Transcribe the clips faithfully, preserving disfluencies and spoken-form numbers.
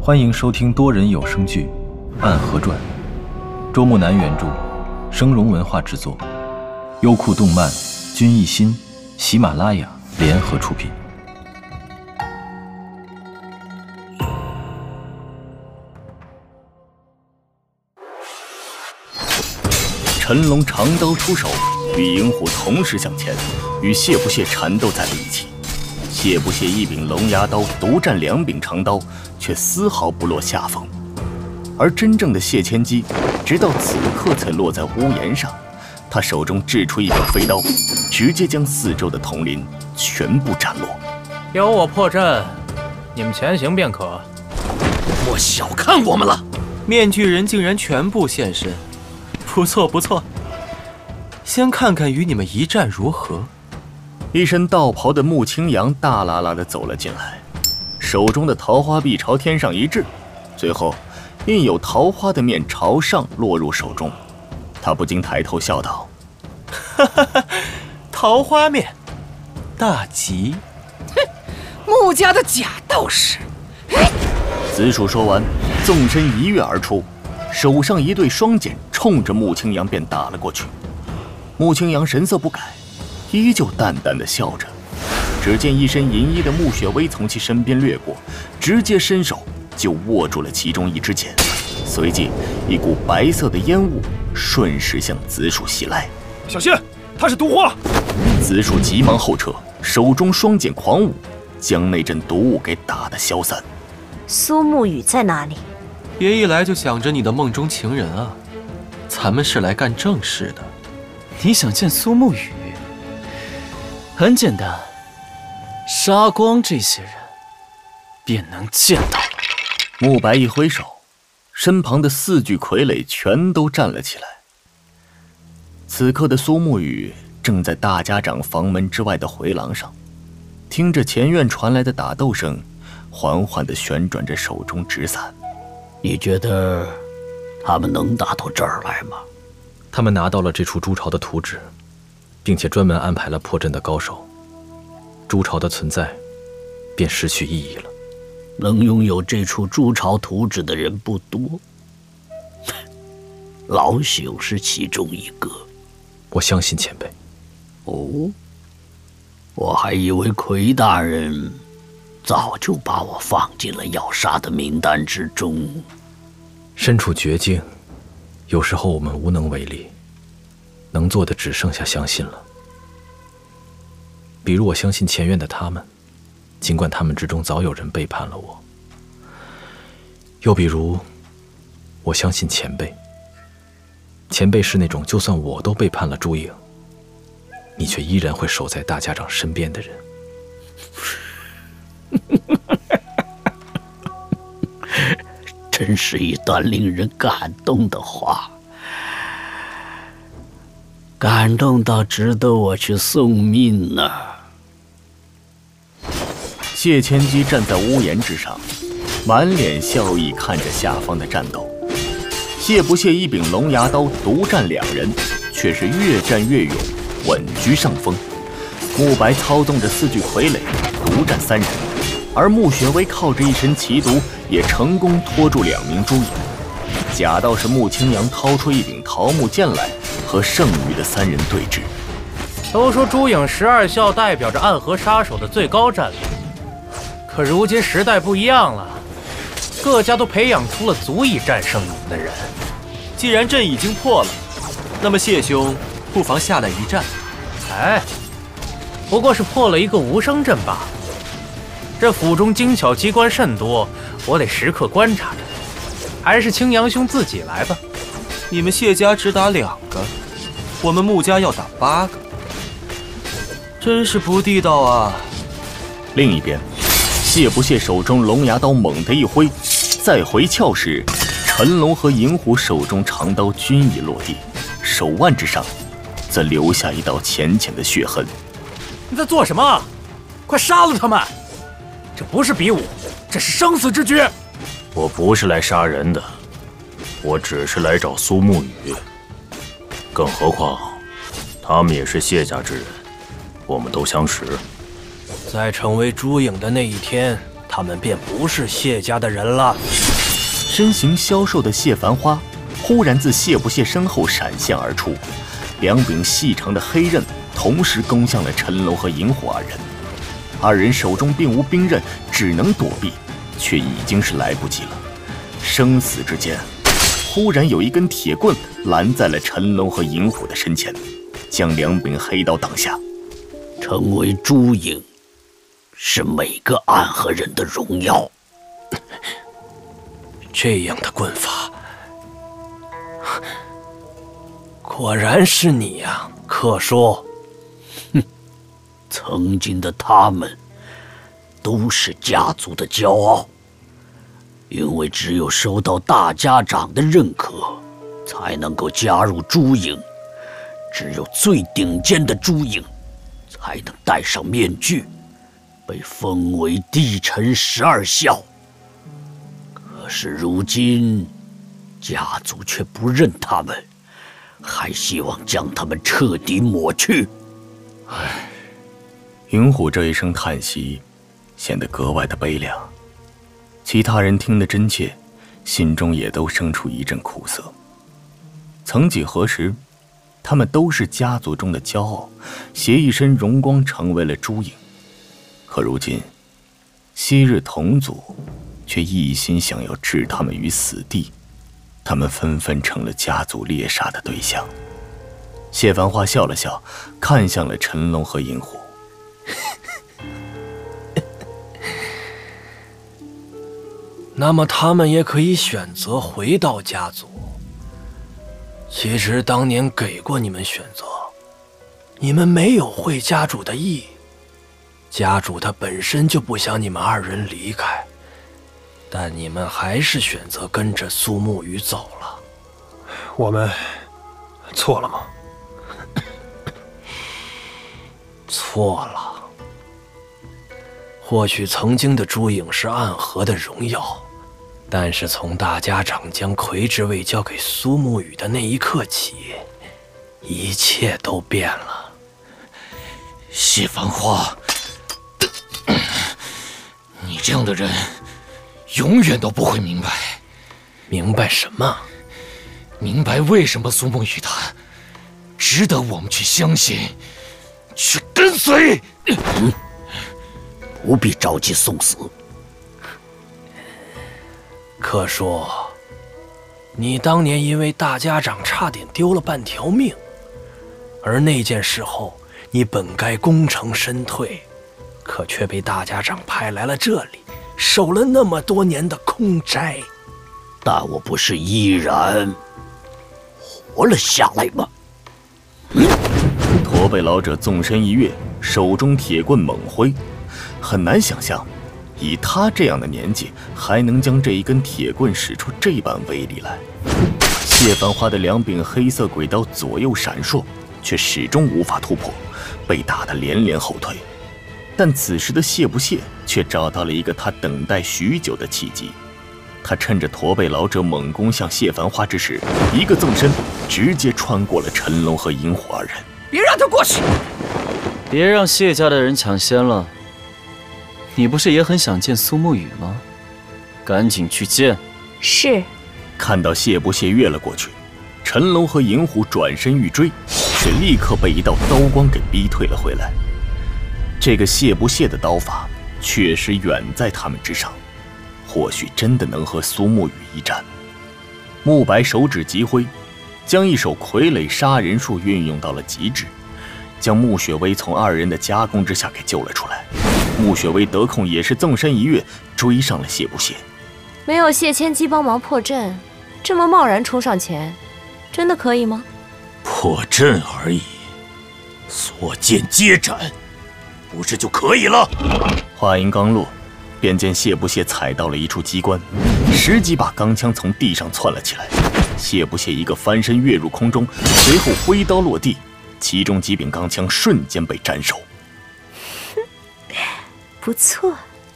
欢迎收听多人有声剧《暗河传》，周木南原著，生荣文化制作，优酷动漫、君艺心、喜马拉雅联合出品。 陈龙长刀出手，与银虎同时向前，与谢不谢缠斗在了一起。谢不谢一柄龙牙刀独占两柄长刀，却丝毫不落下风。而真正的谢千机，直到此刻才落在屋檐上。他手中掷出一柄飞刀，直接将四周的统林全部斩落。 有我破阵，你们前行便可。 莫小看我们了！ 面具人竟然全部现身，不错不错。先看看与你们一战如何。 一身道袍的穆青阳大喇喇地走了进来，手中的桃花臂朝天上一掷，最后印有桃花的面朝上落入手中。他不禁抬头笑道：“ 哈哈哈，桃花面，大吉！ 哼，穆家的假道士！” 紫薯说完，纵身一跃而出，手上一对双剑冲着穆青阳便打了过去。穆青阳神色不改，依旧淡淡的笑着。只见一身银衣的穆雪薇从其身边掠过，直接伸手就握住了其中一支剑，随即一股白色的烟雾顺势向紫薯袭来。 小心，他是毒花！ 紫薯急忙后撤，手中双剑狂舞，将那阵毒雾给打得消散。 苏沐雨在哪里？ 别一来就想着你的梦中情人啊！咱们是来干正事的。 你想见苏沐雨？很简单，杀光这些人，便能见到。 慕白一挥手，身旁的四具傀儡全都站了起来。此刻的苏沐雨正在大家长房门之外的回廊上，听着前院传来的打斗声，缓缓地旋转着手中纸伞。 你觉得他们能打到这儿来吗？ 他们拿到了这处朱巢的图纸，并且专门安排了破阵的高手，朱巢的存在便失去意义了。 能拥有这处朱巢图纸的人不多，老朽是其中一个。 我相信前辈。 哦，我还以为魁大人早就把我放进了要杀的名单之中。 身处绝境，有时候我们无能为力，能做的只剩下相信了。比如我相信前院的他们，尽管他们之中早有人背叛了我；又比如我相信前辈，前辈是那种就算我都背叛了朱颖，你却依然会守在大家长身边的人。 真是一段令人感动的话，感动到值得我去送命呢。 谢千机站在屋檐之上，满脸笑意看着下方的战斗。谢不谢一柄龙牙刀独占两人，却是越战越勇，稳居上风。慕白操纵着四具傀儡独占三人，而穆雪薇靠着一身奇毒，也成功拖住两名朱影。假道士穆青阳掏出一柄桃木剑来，和剩余的三人对峙。 都说朱影十二校代表着暗河杀手的最高战力，可如今时代不一样了，各家都培养出了足以战胜你们的人。 既然阵已经破了，那么谢兄不妨下来一战。 哎，不过是破了一个无声阵罢了。这府中精巧机关甚多，我得时刻观察着。还是青阳兄自己来吧。 你们谢家只打两个，我们穆家要打八个，真是不地道啊！ 另一边，谢不谢手中龙牙刀猛地一挥，再回鞘时，陈龙和银虎手中长刀均已落地，手腕之上则留下一道浅浅的血痕。 你在做什么？快杀了他们！这不是比武，这是生死之决。 我不是来杀人的，我只是来找苏沐雨。更何况，他们也是谢家之人，我们都相识。 在成为朱影的那一天，他他们便不是谢家的人了。 身形消瘦的谢繁花忽然自谢不谢身后闪现而出，两柄细长的黑刃同时攻向了陈龙和银虎二人。二人手中并无兵刃，只能躲避，却已经是来不及了。生死之间，忽然有一根铁棍拦在了陈龙和银虎的身前，将两柄黑刀挡下。 成为朱影，是每个暗河人的荣耀。 这样的棍法，果然是你呀、啊，克叔。 哼，曾经的他们都是家族的骄傲，因为只有收到大家长的认可，才能够加入朱影。只有最顶尖的朱影，才能戴上面具，被封为帝臣十二孝。可是如今，家族却不认他们，还希望将他们彻底抹去。 唉，银虎这一声叹息，显得格外的悲凉。其他人听得真切，心中也都生出一阵苦涩。曾几何时，他们都是家族中的骄傲，携一身荣光成为了朱影。可如今，昔日同族却一心想要置他们于死地，他们纷纷成了家族猎杀的对象。谢繁花笑了笑，看向了陈龙和银虎。 那么他们也可以选择回到家族。其实当年给过你们选择，你们没有会家主的意，家主他本身就不想你们二人离开，但你们还是选择跟着苏沐雨走了。 我们错了吗？ 错了。或许曾经的朱影是暗河的荣耀，但是从大家长将魁之位交给苏沐雨的那一刻起，一切都变了。 谢繁花，你这样的人永远都不会明白。 明白什么？ 明白为什么苏沐雨他值得我们去相信，去跟随。嗯，不必着急送死。 可说，你当年因为大家长差点丢了半条命，而那件事后，你本该功成身退，可却被大家长派来了这里，守了那么多年的空斋。 但我不是依然活了下来吗？嗯， 驼背老者纵身一跃，手中铁棍猛挥，很难想象。以他这样的年纪，还能将这一根铁棍使出这般威力来。谢繁花的两柄黑色鬼刀左右闪烁，却始终无法突破，被打得连连后退。但此时的谢不谢却找到了一个他等待许久的契机。他趁着驼背老者猛攻向谢繁花之时，一个纵身，直接穿过了陈龙和银虎二人。 别让他过去！ 别让谢家的人抢先了。你不是也很想见苏沐雨吗？赶紧去见。 是。 看到谢不谢跃了过去，陈龙和银虎转身欲追，却立刻被一道刀光给逼退了回来。这个谢不谢的刀法确实远在他们之上，或许真的能和苏沐雨一战。慕白手指急挥，将一手傀儡杀人术运用到了极致，将穆雪薇从二人的夹攻之下给救了出来。穆雪薇得空也是纵身一跃，追上了谢不谢。 没有谢千机帮忙破阵，这么贸然冲上前，真的可以吗？ 破阵而已，所见皆斩，不是就可以了？ 话音刚落，便见谢不谢踩到了一处机关，十几把钢枪从地上窜了起来。谢不谢一个翻身跃入空中，随后挥刀落地，其中几柄钢枪瞬间被斩首。 不错，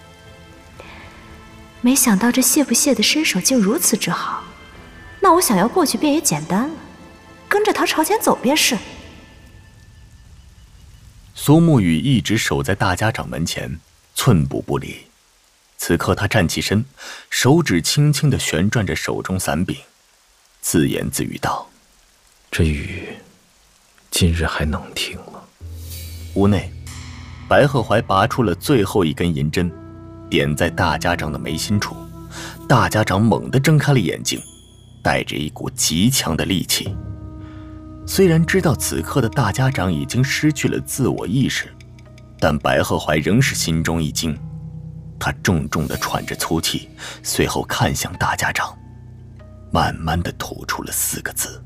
没想到这谢不谢的身手竟如此之好，那我想要过去便也简单了，跟着他朝前走便是。 苏沐雨一直守在大家长门前，寸步不离。 此刻他站起身，手指轻轻地旋转着手中伞柄，自言自语道：“ 这雨今日还能停吗？” 屋内，白鹤怀拔出了最后一根银针，点在大家长的眉心处。大家长猛地睁开了眼睛，带着一股极强的戾气。虽然知道此刻的大家长已经失去了自我意识，但白鹤怀仍是心中一惊。他重重地喘着粗气，随后看向大家长，慢慢地吐出了四个字：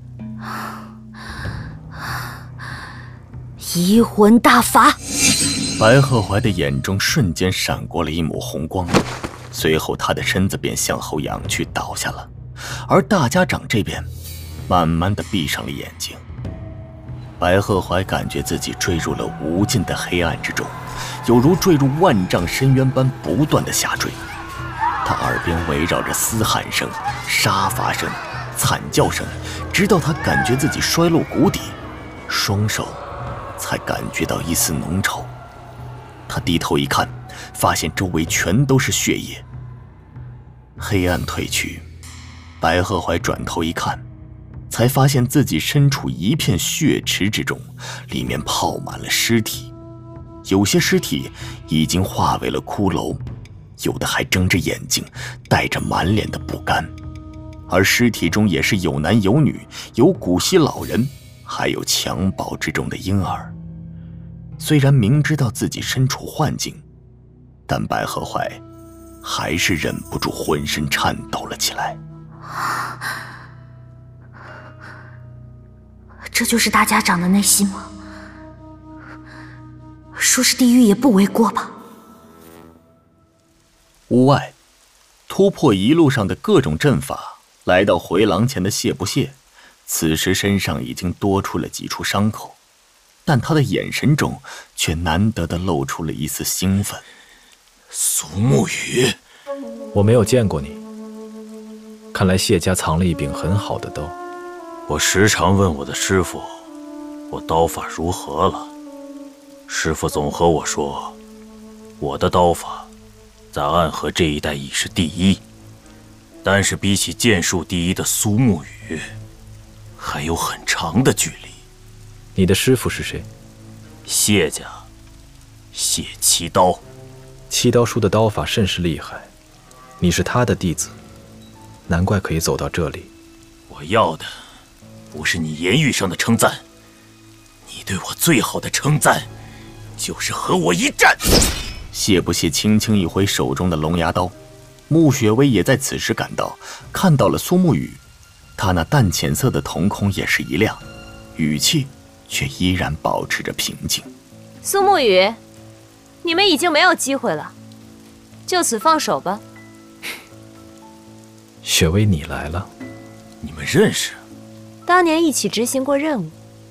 移魂大法。 白鹤怀的眼中瞬间闪过了一抹红光，随后他的身子便向后仰去倒下了，而大家长这边慢慢地闭上了眼睛。白鹤怀感觉自己坠入了无尽的黑暗之中，有如坠入万丈深渊般不断的下坠。他耳边围绕着嘶喊声、杀伐声、惨叫声，直到他感觉自己摔落谷底，双手才感觉到一丝浓稠。他低头一看，发现周围全都是血液。黑暗退去，白鹤怀转头一看，才发现自己身处一片血池之中，里面泡满了尸体。有些尸体已经化为了骷髅，有的还睁着眼睛，带着满脸的不甘。而尸体中也是有男有女，有古稀老人，还有襁褓之中的婴儿。虽然明知道自己身处幻境，但白鹤怀还是忍不住浑身颤抖了起来。 这就是大家长的内心吗？说是地狱也不为过吧。 屋外，突破一路上的各种阵法，来到回廊前的谢不谢，此时身上已经多出了几处伤口，但他的眼神中却难得地露出了一丝兴奋。 苏沐雨， 我没有见过你，看来谢家藏了一柄很好的刀。 我时常问我的师傅，我刀法如何了？师傅总和我说，我的刀法在暗河这一带已是第一，但是比起剑术第一的苏沐雨，还有很长的距离。 你的师傅是谁？ 谢家，谢七刀。 七刀叔的刀法甚是厉害，你是他的弟子，难怪可以走到这里。 我要的不是你言语上的称赞，你对我最好的称赞就是和我一战。 谢不谢轻轻一挥手中的龙牙刀，穆雪薇也在此时赶到，看到了苏沐雨，他那淡浅色的瞳孔也是一亮，语气却依然保持着平静。 苏沐雨，你们已经没有机会了，就此放手吧。 雪薇，你来了。 你们认识？ 当年一起执行过任务，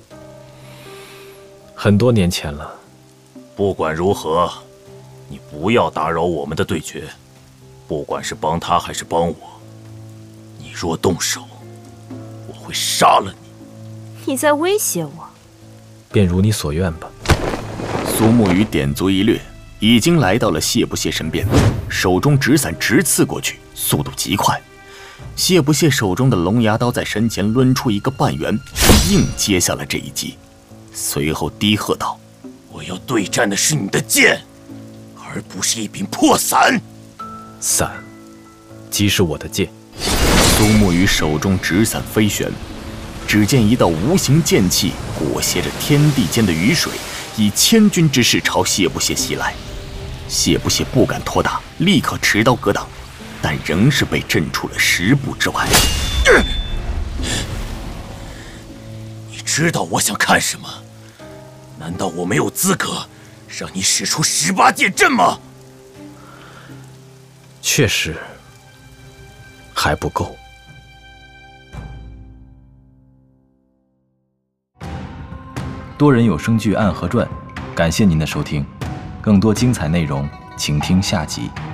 很多年前了。 不管如何，你不要打扰我们的对决，不管是帮他还是帮我，你若动手，我会杀了你。 你在威胁我？ 便如你所愿吧。 苏沐雨点足一掠，已经来到了谢不谢身边，手中纸伞直刺过去，速度极快。谢不谢手中的龙牙刀在身前抡出一个半圆，硬接下了这一击，随后低喝道：“ 我要对战的是你的剑，而不是一柄破伞。” 伞，即是我的剑。 苏沐雨手中纸伞飞旋，只见一道无形剑气裹挟着天地间的雨水，以千钧之势朝谢不谢袭来。谢不谢不敢拖大，立刻持刀格挡，但仍是被震出了十步之外。 你知道我想看什么？难道我没有资格让你使出十八剑阵吗？ 确实还不够。 多人有声剧《暗河传》，感谢您的收听，更多精彩内容，请听下集。